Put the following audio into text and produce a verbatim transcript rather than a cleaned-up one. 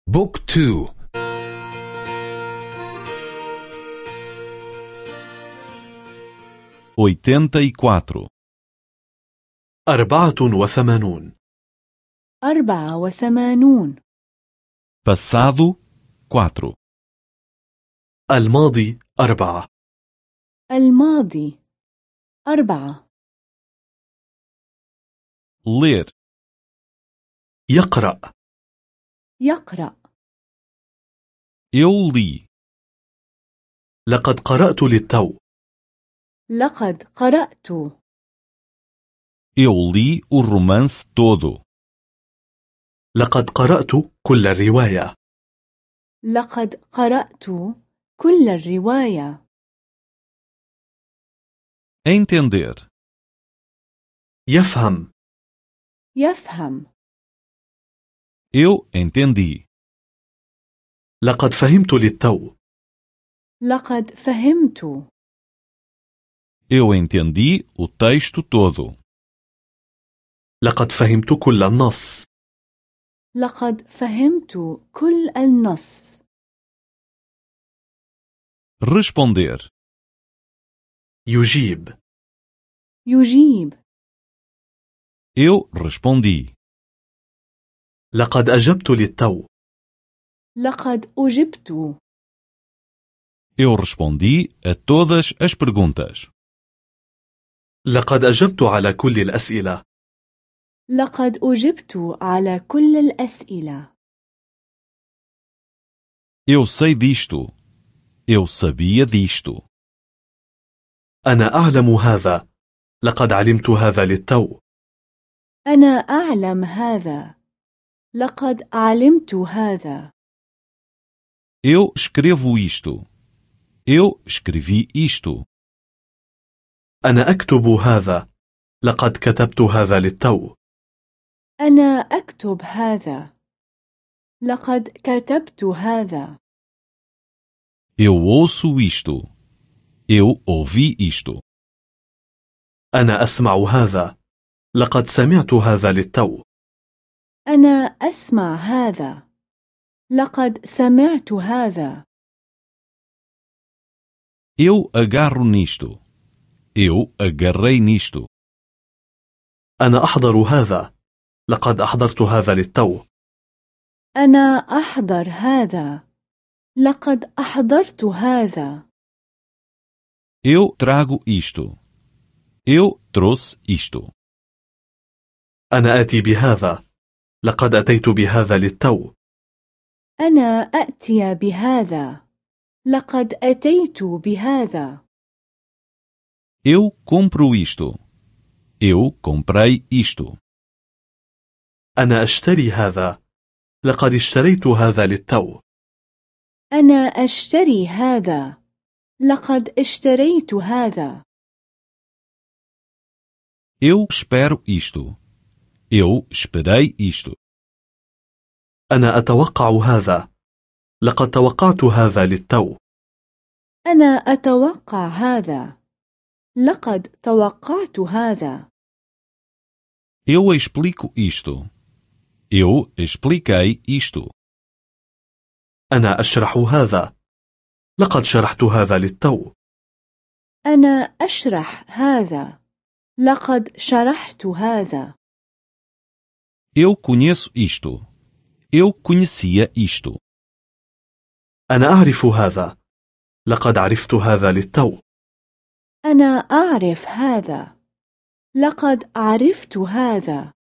بوك تو. oitenta e quatro. أربعة وثمانون. أربعة وثمانون. Passado quatro. الماضي أربعة. الماضي أربعة. Ler. يقرأ. يقرأ. Eu li. لقد قرأت للتو. لقد قرأت. Eu li o romance todo. لقد قرأت كل الرواية. لقد قرأت كل الرواية. Entender. يفهم. يفهم. Eu entendi. لقد فهمت للتو. لقد فهمت. Eu entendi o texto todo. لقد فهمت كل النص. لقد فهمت كل النص. Responder. يجيب. يجيب. Eu respondi. لقد أجبت للتو. لقد أجبت. Eu respondi a todas as perguntas. لقد أجبت على كل الأسئلة. لقد أجبت على كل الأسئلة. Eu sei disto. Eu sabia disto. أنا أعلم هذا. لقد علمت هذا للتو. أنا أعلم هذا. لقد علمت هذا. Eu escrevo isto. Eu escrevi isto. أنا أكتب هذا. لقد كتبت هذا للتو. أنا أكتب هذا. لقد كتبت هذا. Eu ouço isto. Eu ouvi isto. أنا أسمع هذا. لقد سمعت هذا للتو. أنا أسمع هذا. لقد سمعت هذا. Eu agarro nisto. Eu agarrei nisto. أنا أحضر هذا. لقد أحضرت هذا للتو. أنا أحضر هذا. لقد أحضرت هذا. Eu trago isto. Eu trouxe isto. أنا آتي بهذا. لقد أتيت بهذا للتو. أنا أأتي بهذا. لقد أتيت بهذا. Eu compro isto. Eu comprei isto. أنا أشتري هذا. لقد اشتريت هذا للتو. أنا أشتري هذا. لقد اشتريت هذا. Eu espero isto. Eu esperei isto. أنا أتوقع هذا. لقد توقعت هذا للتو. أنا أتوقع هذا. لقد توقعت هذا. Eu explico isto. Eu expliquei isto. أنا أشرح هذا. لقد شرحت هذا للتو. أنا أشرح هذا. لقد شرحت هذا. Eu conheço isto. Eu conhecia isto. أنا أعرف هذا. لقد عرفت هذا للتو. أنا أعرف هذا. لقد عرفت هذا.